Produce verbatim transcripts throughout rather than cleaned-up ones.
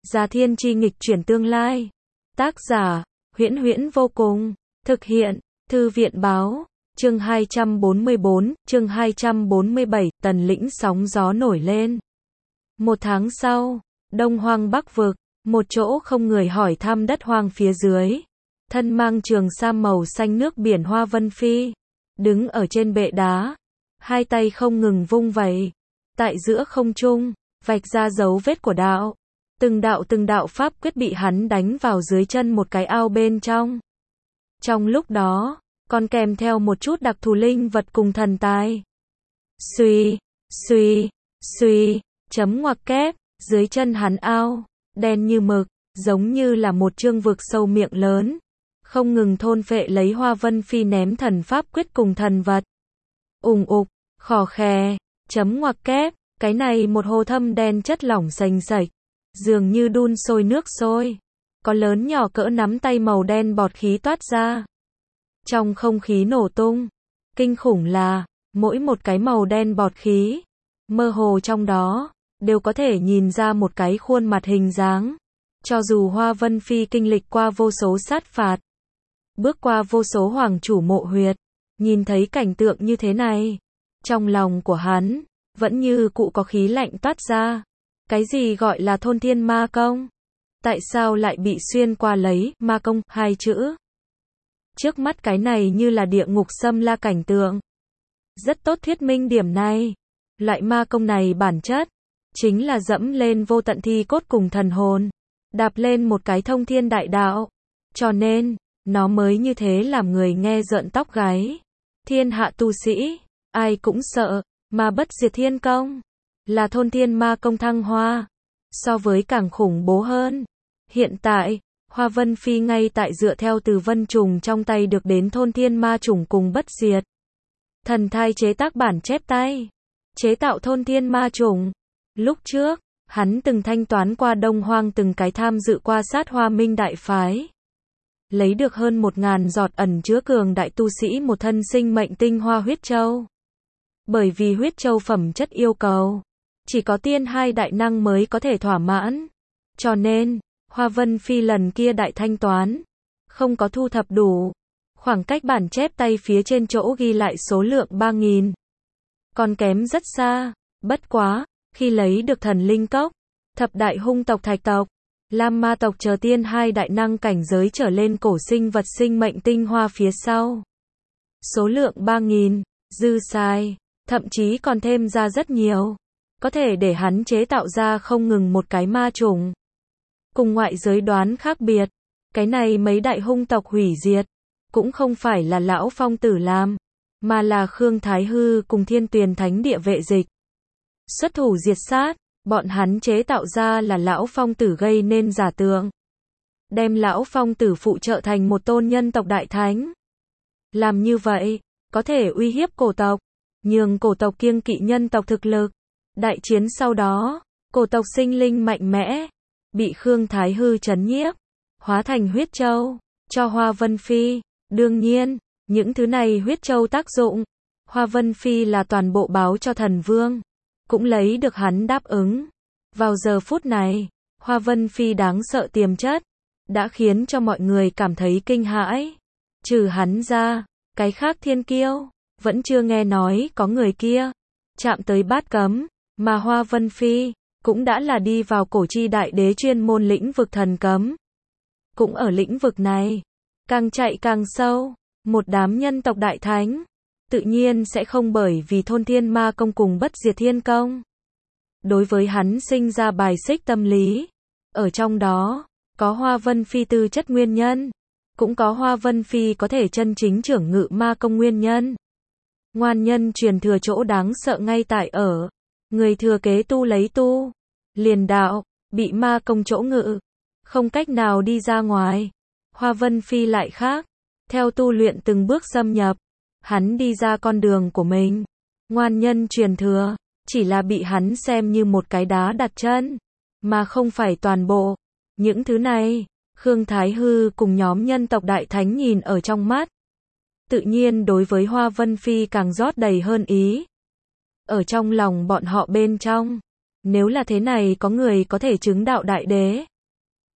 Già Thiên Chi nghịch chuyển tương lai. Tác giả, Huyễn Huyễn vô cùng. Thực hiện, Thư viện báo. Chương hai trăm bốn mươi bốn, chương hai trăm bốn mươi bảy, Tần lĩnh sóng gió nổi lên. Một tháng sau, Đông Hoang Bắc Vực, một chỗ không người hỏi thăm đất hoang phía dưới. Thân mang trường sam màu xanh nước biển Hoa Vân Phi, đứng ở trên bệ đá, hai tay không ngừng vung vẩy, tại giữa không trung, vạch ra dấu vết của đạo. Từng đạo từng đạo pháp quyết bị hắn đánh vào dưới chân một cái ao bên trong. Trong lúc đó, còn kèm theo một chút đặc thù linh vật cùng thần tài. Xuy, xuy, xuy, chấm ngoặc kép, dưới chân hắn ao, đen như mực, giống như là một chương vực sâu miệng lớn, không ngừng thôn phệ lấy Hoa Vân Phi ném thần pháp quyết cùng thần vật. Ùng ục, khò khè, chấm ngoặc kép, cái này một hồ thâm đen chất lỏng sành sạch, dường như đun sôi nước sôi, có lớn nhỏ cỡ nắm tay màu đen bọt khí toát ra. Trong không khí nổ tung, kinh khủng là, mỗi một cái màu đen bọt khí, mơ hồ trong đó, đều có thể nhìn ra một cái khuôn mặt hình dáng. Cho dù Hoa Vân Phi kinh lịch qua vô số sát phạt, bước qua vô số hoàng chủ mộ huyệt, nhìn thấy cảnh tượng như thế này, trong lòng của hắn, vẫn như cụ có khí lạnh toát ra. Cái gì gọi là thôn thiên ma công? Tại sao lại bị xuyên qua lấy ma công hai chữ? Trước mắt cái này như là địa ngục xâm la cảnh tượng. Rất tốt thuyết minh điểm này. Loại ma công này bản chất, chính là dẫm lên vô tận thi cốt cùng thần hồn, đạp lên một cái thông thiên đại đạo. Cho nên, nó mới như thế làm người nghe rợn tóc gáy. Thiên hạ tu sĩ, ai cũng sợ, mà bất diệt thiên công, là thôn thiên ma công thăng hoa. So với càng khủng bố hơn. Hiện tại, Hoa Vân Phi ngay tại dựa theo từ vân trùng trong tay được đến thôn thiên ma trùng cùng bất diệt thần thai chế tác bản chép tay, chế tạo thôn thiên ma trùng. Lúc trước, hắn từng thanh toán qua Đông Hoang từng cái tham dự qua sát Hoa Minh đại phái, lấy được hơn một ngàn giọt ẩn chứa cường đại tu sĩ một thân sinh mệnh tinh hoa huyết châu. Bởi vì huyết châu phẩm chất yêu cầu, chỉ có tiên hai đại năng mới có thể thỏa mãn. Cho nên, Hoa Vân Phi lần kia đại thanh toán, không có thu thập đủ. Khoảng cách bản chép tay phía trên chỗ ghi lại số lượng ba nghìn. Còn kém rất xa. Bất quá, khi lấy được thần linh cốc, thập đại hung tộc thạch tộc, Lam ma tộc chờ tiên hai đại năng cảnh giới trở lên cổ sinh vật sinh mệnh tinh hoa phía sau. Số lượng ba nghìn, dư sai, thậm chí còn thêm ra rất nhiều. Có thể để hắn chế tạo ra không ngừng một cái ma trùng. Cùng ngoại giới đoán khác biệt, cái này mấy đại hung tộc hủy diệt, cũng không phải là lão phong tử làm, mà là Khương Thái Hư cùng Thiên Tuyền Thánh Địa vệ dịch. Xuất thủ diệt sát, bọn hắn chế tạo ra là lão phong tử gây nên giả tượng. Đem lão phong tử phụ trợ thành một tôn nhân tộc đại thánh. Làm như vậy, có thể uy hiếp cổ tộc, nhường cổ tộc kiêng kỵ nhân tộc thực lực. Đại chiến sau đó, cổ tộc sinh linh mạnh mẽ, bị Khương Thái Hư trấn nhiếp, hóa thành huyết châu, cho Hoa Vân Phi. Đương nhiên, những thứ này huyết châu tác dụng, Hoa Vân Phi là toàn bộ báo cho thần vương, cũng lấy được hắn đáp ứng. Vào giờ phút này, Hoa Vân Phi đáng sợ tiềm chất, đã khiến cho mọi người cảm thấy kinh hãi. Trừ hắn ra, cái khác thiên kiêu, vẫn chưa nghe nói có người kia chạm tới bát cấm, mà Hoa Vân Phi cũng đã là đi vào cổ chi đại đế chuyên môn lĩnh vực thần cấm. Cũng ở lĩnh vực này, càng chạy càng sâu, một đám nhân tộc đại thánh, tự nhiên sẽ không bởi vì thôn thiên ma công cùng bất diệt thiên công. Đối với hắn sinh ra bài xích tâm lý. Ở trong đó, có Hoa Vân Phi tư chất nguyên nhân, cũng có Hoa Vân Phi có thể chân chính trưởng ngự ma công nguyên nhân. Ngoan nhân truyền thừa chỗ đáng sợ ngay tại ở, người thừa kế tu lấy tu, liền đạo, bị ma công chỗ ngự, không cách nào đi ra ngoài. Hoa Vân Phi lại khác, theo tu luyện từng bước xâm nhập, hắn đi ra con đường của mình. Ngoan nhân truyền thừa, chỉ là bị hắn xem như một cái đá đặt chân, mà không phải toàn bộ. Những thứ này, Khương Thái Hư cùng nhóm nhân tộc đại thánh nhìn ở trong mắt. Tự nhiên đối với Hoa Vân Phi càng rót đầy hơn ý. Ở trong lòng bọn họ bên trong, nếu là thế này có người có thể chứng đạo đại đế,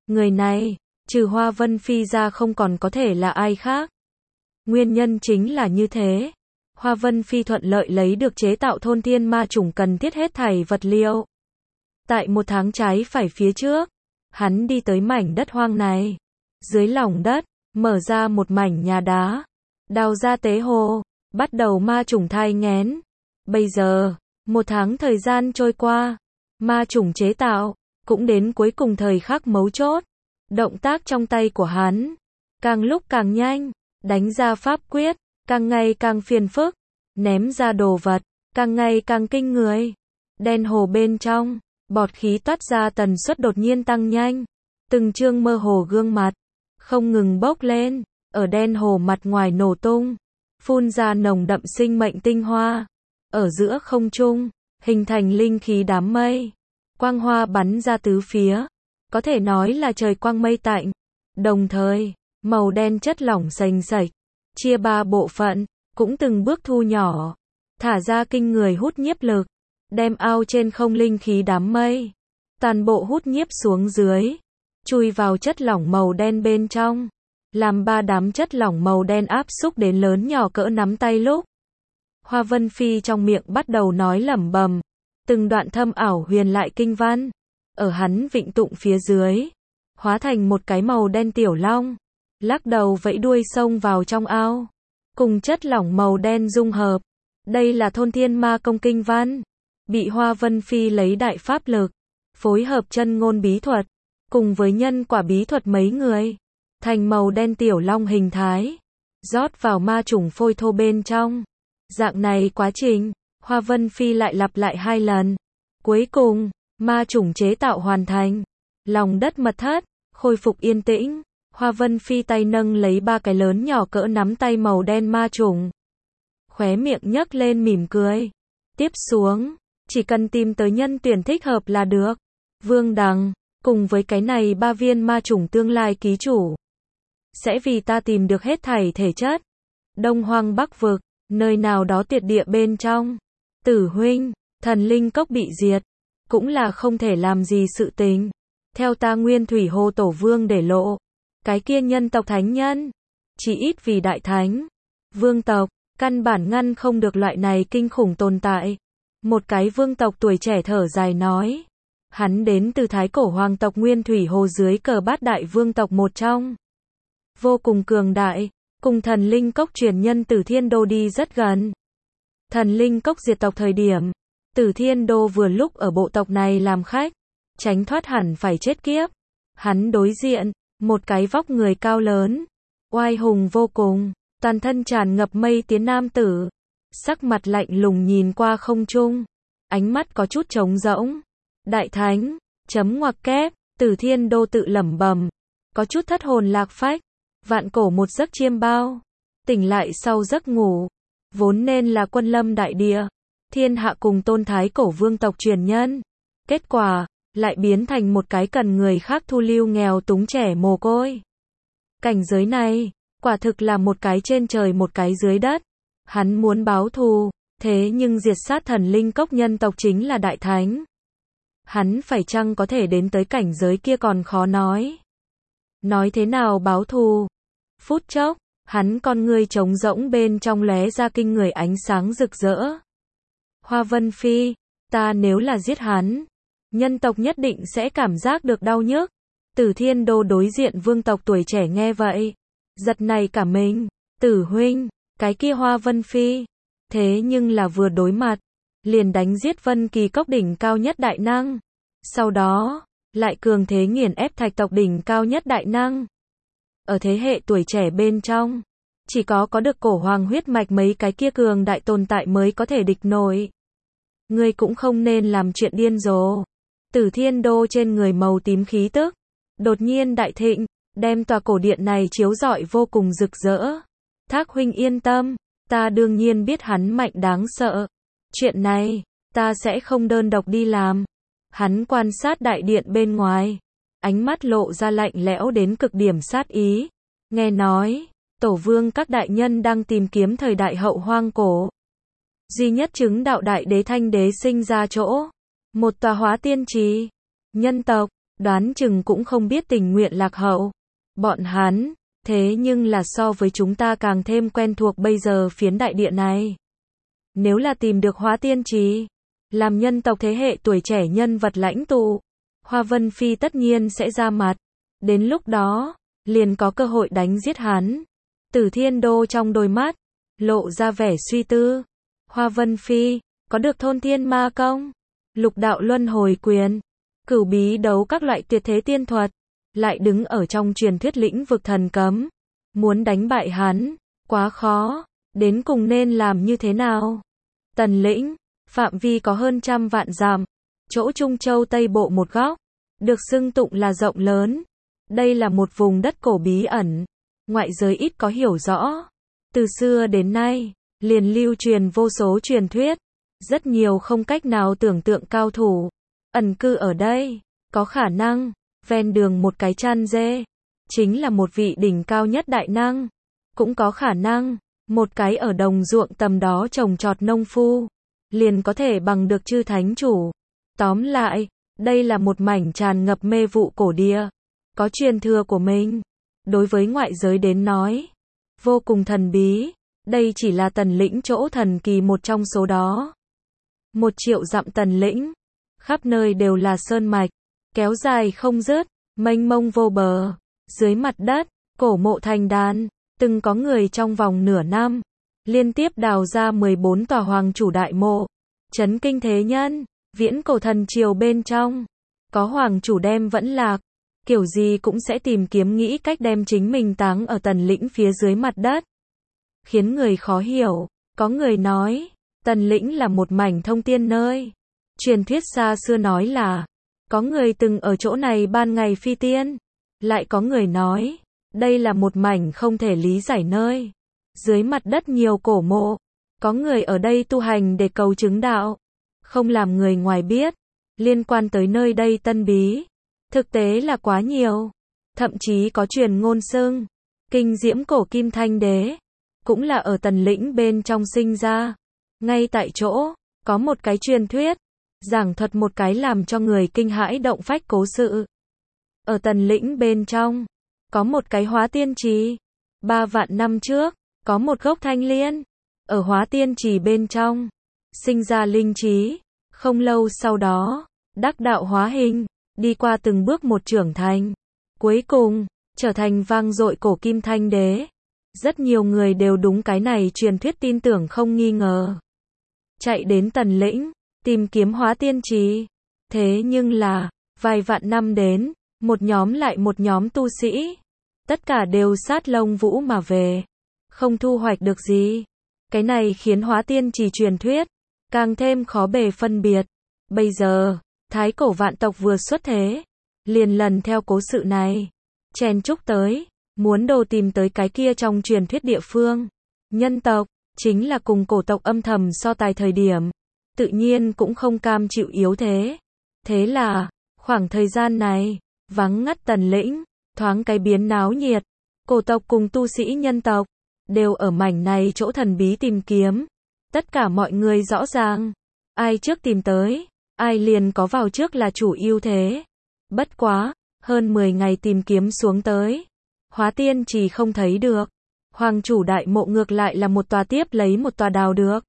Người này, trừ Hoa Vân Phi ra không còn có thể là ai khác. Nguyên nhân chính là như thế. Hoa Vân Phi thuận lợi lấy được chế tạo thôn thiên ma chủng cần thiết hết thảy vật liệu. Tại một tháng trái phải phía trước, hắn đi tới mảnh đất hoang này. Dưới lòng đất, mở ra một mảnh nhà đá. Đào ra tế hồ, bắt đầu ma chủng thai nghén. Bây giờ, một tháng thời gian trôi qua, ma chủng chế tạo, cũng đến cuối cùng thời khắc mấu chốt. Động tác trong tay của hắn, càng lúc càng nhanh, đánh ra pháp quyết, càng ngày càng phiền phức, ném ra đồ vật, càng ngày càng kinh người. Đen hồ bên trong, bọt khí toát ra tần suất đột nhiên tăng nhanh, từng trương mơ hồ gương mặt, không ngừng bốc lên, ở đen hồ mặt ngoài nổ tung, phun ra nồng đậm sinh mệnh tinh hoa, ở giữa không trung, hình thành linh khí đám mây, quang hoa bắn ra tứ phía, có thể nói là trời quang mây tạnh, đồng thời, màu đen chất lỏng sành sạch, chia ba bộ phận, cũng từng bước thu nhỏ, thả ra kinh người hút nhiếp lực, đem ao trên không linh khí đám mây, toàn bộ hút nhiếp xuống dưới, chui vào chất lỏng màu đen bên trong, làm ba đám chất lỏng màu đen áp xúc đến lớn nhỏ cỡ nắm tay lúc. Hoa Vân Phi trong miệng bắt đầu nói lẩm bẩm, từng đoạn thâm ảo huyền lại kinh văn, ở hắn vịnh tụng phía dưới, hóa thành một cái màu đen tiểu long, lắc đầu vẫy đuôi xông vào trong ao, cùng chất lỏng màu đen dung hợp. Đây là thôn thiên ma công kinh văn, bị Hoa Vân Phi lấy đại pháp lực, phối hợp chân ngôn bí thuật, cùng với nhân quả bí thuật mấy người, thành màu đen tiểu long hình thái, rót vào ma chủng phôi thô bên trong. Dạng này quá trình, Hoa Vân Phi lại lặp lại hai lần. Cuối cùng, ma chủng chế tạo hoàn thành. Lòng đất mật thất, khôi phục yên tĩnh. Hoa Vân Phi tay nâng lấy ba cái lớn nhỏ cỡ nắm tay màu đen ma chủng. Khóe miệng nhấc lên mỉm cười. Tiếp xuống, chỉ cần tìm tới nhân tuyển thích hợp là được. Vương Đằng, cùng với cái này ba viên ma chủng tương lai ký chủ, sẽ vì ta tìm được hết thảy thể chất. Đông Hoang Bắc Vực, nơi nào đó tuyệt địa bên trong. Tử huynh, thần linh cốc bị diệt, cũng là không thể làm gì sự tình. Theo ta Nguyên Thủy Hồ Tổ Vương để lộ, cái kia nhân tộc thánh nhân, chỉ ít vì đại thánh, vương tộc, căn bản ngăn không được loại này kinh khủng tồn tại. Một cái vương tộc tuổi trẻ thở dài nói, hắn đến từ thái cổ hoàng tộc Nguyên Thủy Hồ dưới cờ bát đại vương tộc một trong. Vô cùng cường đại, cùng thần linh cốc truyền nhân Tử Thiên Đô đi rất gần. Thần linh cốc diệt tộc thời điểm, Tử Thiên Đô vừa lúc ở bộ tộc này làm khách, tránh thoát hẳn phải chết kiếp. Hắn đối diện, một cái vóc người cao lớn, oai hùng vô cùng, toàn thân tràn ngập mây tiến nam tử, sắc mặt lạnh lùng nhìn qua không trung, ánh mắt có chút trống rỗng. Đại thánh, chấm ngoặc kép, Tử Thiên Đô tự lẩm bẩm, có chút thất hồn lạc phách, vạn cổ một giấc chiêm bao, tỉnh lại sau giấc ngủ, vốn nên là quân lâm đại địa, thiên hạ cùng tôn thái cổ vương tộc truyền nhân, kết quả lại biến thành một cái cần người khác thu lưu nghèo túng trẻ mồ côi. Cảnh giới này, quả thực là một cái trên trời một cái dưới đất. Hắn muốn báo thù, thế nhưng diệt sát thần linh cốc nhân tộc chính là đại thánh. Hắn phải chăng có thể đến tới cảnh giới kia còn khó nói. Nói thế nào báo thù? Phút chốc, hắn con ngươi trống rỗng bên trong lóe ra kinh người ánh sáng rực rỡ. Hoa Vân Phi, ta nếu là giết hắn, nhân tộc nhất định sẽ cảm giác được đau nhức. Tử Thiên Đô đối diện vương tộc tuổi trẻ nghe vậy, giật nảy cả mình. Tử huynh, cái kia Hoa Vân Phi, thế nhưng là vừa đối mặt, liền đánh giết Vân Kỳ Cốc đỉnh cao nhất đại năng. Sau đó, lại cường thế nghiền ép Thạch tộc đỉnh cao nhất đại năng. Ở thế hệ tuổi trẻ bên trong, chỉ có có được cổ hoàng huyết mạch mấy cái kia cường đại tồn tại mới có thể địch nổi. Ngươi cũng không nên làm chuyện điên rồ. Tử Thiên Đô trên người màu tím khí tức, đột nhiên đại thịnh, đem tòa cổ điện này chiếu rọi vô cùng rực rỡ. Thác huynh yên tâm, ta đương nhiên biết hắn mạnh đáng sợ. Chuyện này, ta sẽ không đơn độc đi làm. Hắn quan sát đại điện bên ngoài, ánh mắt lộ ra lạnh lẽo đến cực điểm sát ý. Nghe nói, tổ vương các đại nhân đang tìm kiếm thời đại hậu hoang cổ. Duy nhất chứng đạo đại đế Thanh đế sinh ra chỗ. Một tòa hóa tiên trì. Nhân tộc, đoán chừng cũng không biết tình nguyện lạc hậu. Bọn hắn, thế nhưng là so với chúng ta càng thêm quen thuộc bây giờ phiến đại địa này. Nếu là tìm được Hóa Tiên Trì, làm nhân tộc thế hệ tuổi trẻ nhân vật lãnh tụ, Hoa Vân Phi tất nhiên sẽ ra mặt. Đến lúc đó, liền có cơ hội đánh giết hắn. Tử Thiên Đô trong đôi mắt, lộ ra vẻ suy tư. Hoa Vân Phi, có được thôn thiên ma công, lục đạo luân hồi quyền, cửu bí đấu các loại tuyệt thế tiên thuật, lại đứng ở trong truyền thuyết lĩnh vực thần cấm. Muốn đánh bại hắn, quá khó, đến cùng nên làm như thế nào? Tần lĩnh, phạm vi có hơn trăm vạn dặm, chỗ Trung Châu Tây Bộ một góc, được xưng tụng là rộng lớn. Đây là một vùng đất cổ bí ẩn, ngoại giới ít có hiểu rõ. Từ xưa đến nay, liền lưu truyền vô số truyền thuyết, rất nhiều không cách nào tưởng tượng cao thủ ẩn cư ở đây, có khả năng ven đường một cái chăn dê chính là một vị đỉnh cao nhất đại năng, cũng có khả năng một cái ở đồng ruộng tầm đó trồng trọt nông phu liền có thể bằng được chư thánh chủ. Tóm lại, đây là một mảnh tràn ngập mê vụ cổ địa, có truyền thừa của mình. Đối với ngoại giới đến nói, vô cùng thần bí. Đây chỉ là Tần lĩnh chỗ thần kỳ một trong số đó. Một triệu dặm Tần lĩnh, khắp nơi đều là sơn mạch, kéo dài không dứt, mênh mông vô bờ. Dưới mặt đất, cổ mộ thành đàn, từng có người trong vòng nửa năm liên tiếp đào ra mười bốn tòa hoàng chủ đại mộ, chấn kinh thế nhân. Viễn cổ thần triều bên trong, có hoàng chủ đem vẫn lạc, kiểu gì cũng sẽ tìm kiếm nghĩ cách đem chính mình táng ở Tần lĩnh phía dưới mặt đất, khiến người khó hiểu. Có người nói, Tần lĩnh là một mảnh thông tiên nơi. Truyền thuyết xa xưa nói là, có người từng ở chỗ này ban ngày phi tiên. Lại có người nói, đây là một mảnh không thể lý giải nơi. Dưới mặt đất nhiều cổ mộ, có người ở đây tu hành để cầu chứng đạo. Không làm người ngoài biết, liên quan tới nơi đây tân bí, thực tế là quá nhiều. Thậm chí có truyền ngôn xưng, kinh diễm cổ kim thanh đế, cũng là ở Tần lĩnh bên trong sinh ra. Ngay tại chỗ, có một cái truyền thuyết, giảng thuật một cái làm cho người kinh hãi động phách cố sự. Ở Tần lĩnh bên trong, có một cái Hóa Tiên Trì. Ba vạn năm trước, có một gốc thanh liên, ở Hóa Tiên Trì bên trong, sinh ra linh trí. Không lâu sau đó, đắc đạo hóa hình, đi qua từng bước một trưởng thành. Cuối cùng, trở thành vang dội cổ kim thanh đế. Rất nhiều người đều đúng cái này truyền thuyết tin tưởng không nghi ngờ. Chạy đến Tần lĩnh, tìm kiếm Hóa Tiên Trì. Thế nhưng là, vài vạn năm đến, một nhóm lại một nhóm tu sĩ. Tất cả đều sát lông vũ mà về. Không thu hoạch được gì. Cái này khiến Hóa Tiên Trì truyền thuyết càng thêm khó bề phân biệt. Bây giờ, Thái cổ vạn tộc vừa xuất thế, liền lần theo cố sự này, chen chúc tới, muốn đồ tìm tới cái kia trong truyền thuyết địa phương. Nhân tộc, chính là cùng cổ tộc âm thầm so tài thời điểm, tự nhiên cũng không cam chịu yếu thế. Thế là, khoảng thời gian này, vắng ngắt Tần lĩnh, thoáng cái biến náo nhiệt. Cổ tộc cùng tu sĩ nhân tộc, đều ở mảnh này chỗ thần bí tìm kiếm. Tất cả mọi người rõ ràng, ai trước tìm tới, ai liền có vào trước là chủ ưu thế. Bất quá, hơn mười ngày tìm kiếm xuống tới, Hóa Tiên Trì không thấy được. Hoàng chủ đại mộ ngược lại là một tòa tiếp lấy một tòa đào được.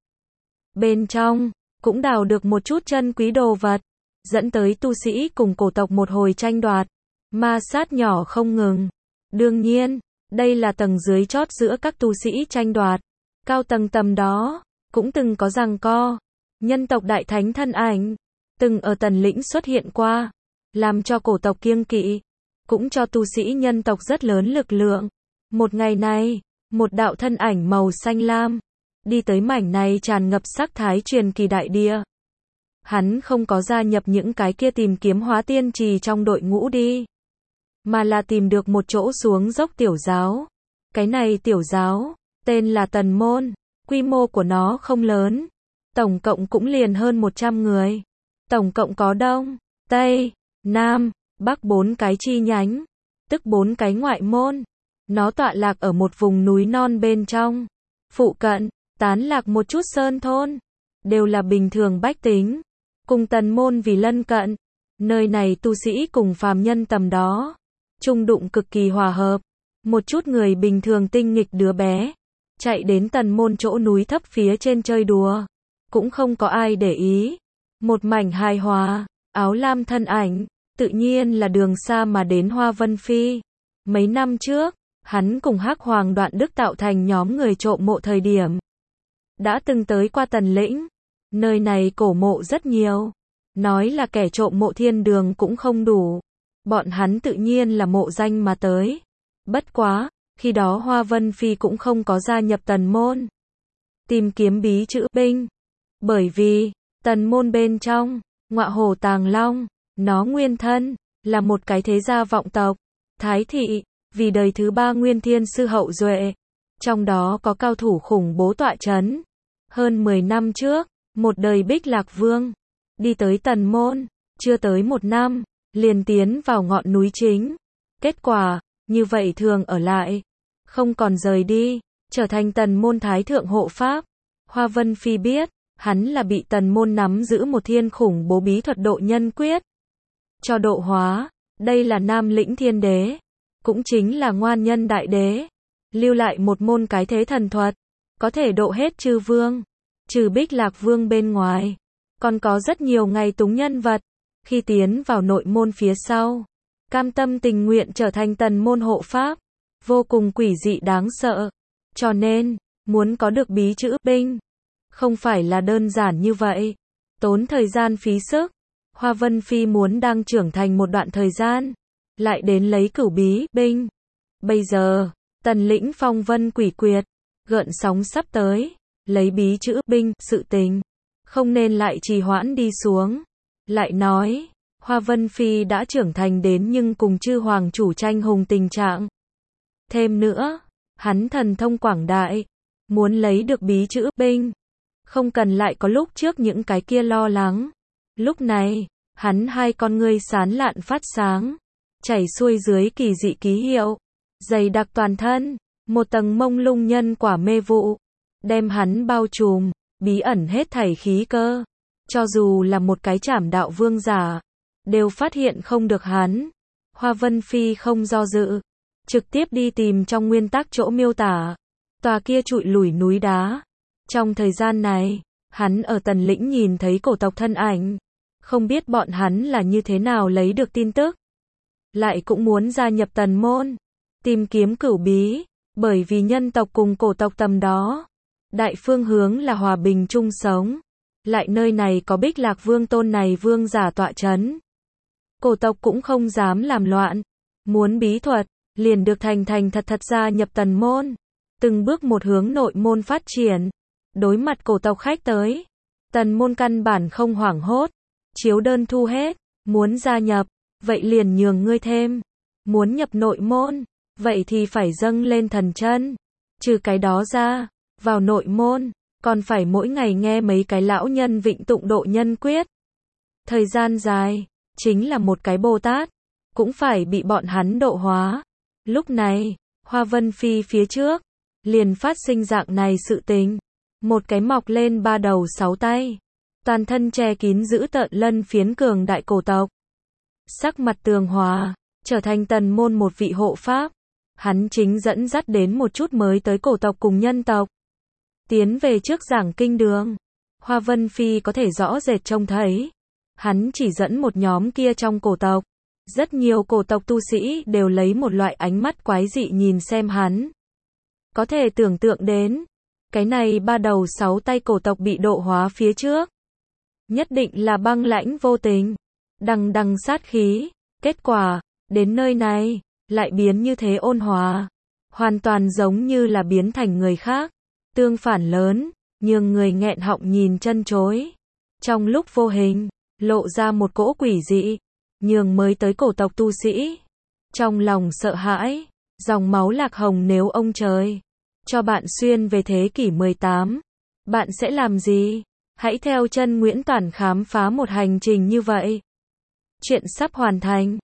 Bên trong, cũng đào được một chút chân quý đồ vật, dẫn tới tu sĩ cùng cổ tộc một hồi tranh đoạt, ma sát nhỏ không ngừng. Đương nhiên, đây là tầng dưới chót giữa các tu sĩ tranh đoạt. Cao tầng tầm đó, cũng từng có giằng co. Nhân tộc đại thánh thân ảnh, từng ở Tần lĩnh xuất hiện qua, làm cho cổ tộc kiêng kỵ, cũng cho tu sĩ nhân tộc rất lớn lực lượng. Một ngày này, một đạo thân ảnh màu xanh lam, đi tới mảnh này tràn ngập sắc thái truyền kỳ đại địa. Hắn không có gia nhập những cái kia tìm kiếm Hóa Tiên Trì trong đội ngũ đi, mà là tìm được một chỗ xuống dốc tiểu giáo. Cái này tiểu giáo, tên là Tần Môn, quy mô của nó không lớn, tổng cộng cũng liền hơn một trăm người. Tổng cộng có Đông, Tây, Nam, Bắc bốn cái chi nhánh, tức bốn cái ngoại môn. Nó tọa lạc ở một vùng núi non bên trong. Phụ cận, tán lạc một chút sơn thôn, đều là bình thường bách tính. Cùng Tần Môn vì lân cận, Nơi này tu sĩ cùng phàm nhân tầm đó, chung đụng cực kỳ hòa hợp. Một chút người bình thường tinh nghịch đứa bé, chạy đến tần môn chỗ núi thấp phía trên chơi đùa, cũng không có ai để ý. Một mảnh hài hòa, áo lam thân ảnh, tự nhiên là đường xa mà đến Hoa Vân Phi. Mấy năm trước, hắn cùng Hắc Hoàng Đoạn Đức tạo thành nhóm người trộm mộ thời điểm, đã từng tới qua Tần Lĩnh. Nơi này cổ mộ rất nhiều, nói là kẻ trộm mộ thiên đường cũng không đủ. Bọn hắn tự nhiên là mộ danh mà tới. Bất quá, khi đó Hoa Vân Phi cũng không có gia nhập Tần môn, tìm kiếm bí chữ binh. Bởi vì, Tần môn bên trong, Ngọa Hổ Tàng Long, nó nguyên thân, là một cái thế gia vọng tộc, Thái Thị, vì đời thứ ba Nguyên Thiên Sư hậu duệ. Trong đó có cao thủ khủng bố tọa chấn. Hơn mười năm trước, một đời Bích Lạc Vương, đi tới Tần môn, chưa tới một năm, liền tiến vào ngọn núi chính. Kết quả, như vậy thường ở lại, không còn rời đi, trở thành Tần môn Thái Thượng hộ pháp. Hoa Vân Phi biết, hắn là bị Tần môn nắm giữ một thiên khủng bố bí thuật độ nhân quyết, cho độ hóa. Đây là Nam Lĩnh Thiên Đế, cũng chính là Ngoan Nhân Đại Đế, lưu lại một môn cái thế thần thuật, có thể độ hết chư vương. Trừ Bích Lạc Vương bên ngoài, còn có rất nhiều ngày túng nhân vật, khi tiến vào nội môn phía sau, cam tâm tình nguyện trở thành Tần môn hộ pháp, vô cùng quỷ dị đáng sợ. Cho nên, muốn có được bí chữ binh, không phải là đơn giản như vậy, tốn thời gian phí sức. Hoa Vân Phi muốn đang trưởng thành một đoạn thời gian, lại đến lấy cửu bí binh. Bây giờ, Tần Lĩnh phong vân quỷ quyệt, gợn sóng sắp tới, lấy bí chữ binh, sự tình, không nên lại trì hoãn đi xuống. Lại nói, Hoa Vân Phi đã trưởng thành đến nhưng cùng chư hoàng chủ tranh hùng tình trạng. Thêm nữa, hắn thần thông quảng đại, muốn lấy được bí chữ binh, không cần lại có lúc trước những cái kia lo lắng. Lúc này, hắn hai con ngươi sán lạn phát sáng, chảy xuôi dưới kỳ dị ký hiệu, dày đặc toàn thân, một tầng mông lung nhân quả mê vụ, đem hắn bao trùm, bí ẩn hết thảy khí cơ. Cho dù là một cái Trảm Đạo Vương giả, đều phát hiện không được hắn. Hoa Vân Phi không do dự, trực tiếp đi tìm trong nguyên tắc chỗ miêu tả, tòa kia trụi lủi núi đá. Trong thời gian này, hắn ở Tần Lĩnh nhìn thấy cổ tộc thân ảnh, không biết bọn hắn là như thế nào lấy được tin tức, lại cũng muốn gia nhập Tần môn, tìm kiếm cửu bí, bởi vì nhân tộc cùng cổ tộc tầm đó, đại phương hướng là hòa bình chung sống, lại nơi này có Bích Lạc Vương tôn này vương giả tọa chấn, cổ tộc cũng không dám làm loạn, muốn bí thuật, liền được thành thành thật thật gia nhập Tần môn, từng bước một hướng nội môn phát triển. Đối mặt cổ tộc khách tới, Tần môn căn bản không hoảng hốt, chiếu đơn thu hết, muốn gia nhập, vậy liền nhường ngươi thêm, muốn nhập nội môn, vậy thì phải dâng lên thần chân. Trừ cái đó ra, vào nội môn, còn phải mỗi ngày nghe mấy cái lão nhân vịnh tụng độ nhân quyết. Thời gian dài, chính là một cái Bồ Tát, cũng phải bị bọn hắn độ hóa. Lúc này, Hoa Vân Phi phía trước, liền phát sinh dạng này sự tình. Một cái mọc lên ba đầu sáu tay, toàn thân che kín giữ tợn lân phiến cường đại cổ tộc. Sắc mặt tường hòa, trở thành Tần môn một vị hộ pháp. Hắn chính dẫn dắt đến một chút mới tới cổ tộc cùng nhân tộc. Tiến về trước giảng kinh đường, Hoa Vân Phi có thể rõ rệt trông thấy. Hắn chỉ dẫn một nhóm kia trong cổ tộc. Rất nhiều cổ tộc tu sĩ đều lấy một loại ánh mắt quái dị nhìn xem hắn. Có thể tưởng tượng đến, cái này ba đầu sáu tay cổ tộc bị độ hóa phía trước, nhất định là băng lãnh vô tình, đằng đằng sát khí. Kết quả, đến nơi này, lại biến như thế ôn hòa, hoàn toàn giống như là biến thành người khác. Tương phản lớn, nhường người nghẹn họng nhìn chân chối. Trong lúc vô hình, lộ ra một cỗ quỷ dị, nhường mới tới cổ tộc tu sĩ trong lòng sợ hãi. Dòng máu lạc hồng, nếu ông trời cho bạn xuyên về thế kỷ mười tám, bạn sẽ làm gì? Hãy theo chân Nguyễn Toản khám phá một hành trình như vậy. Chuyện sắp hoàn thành.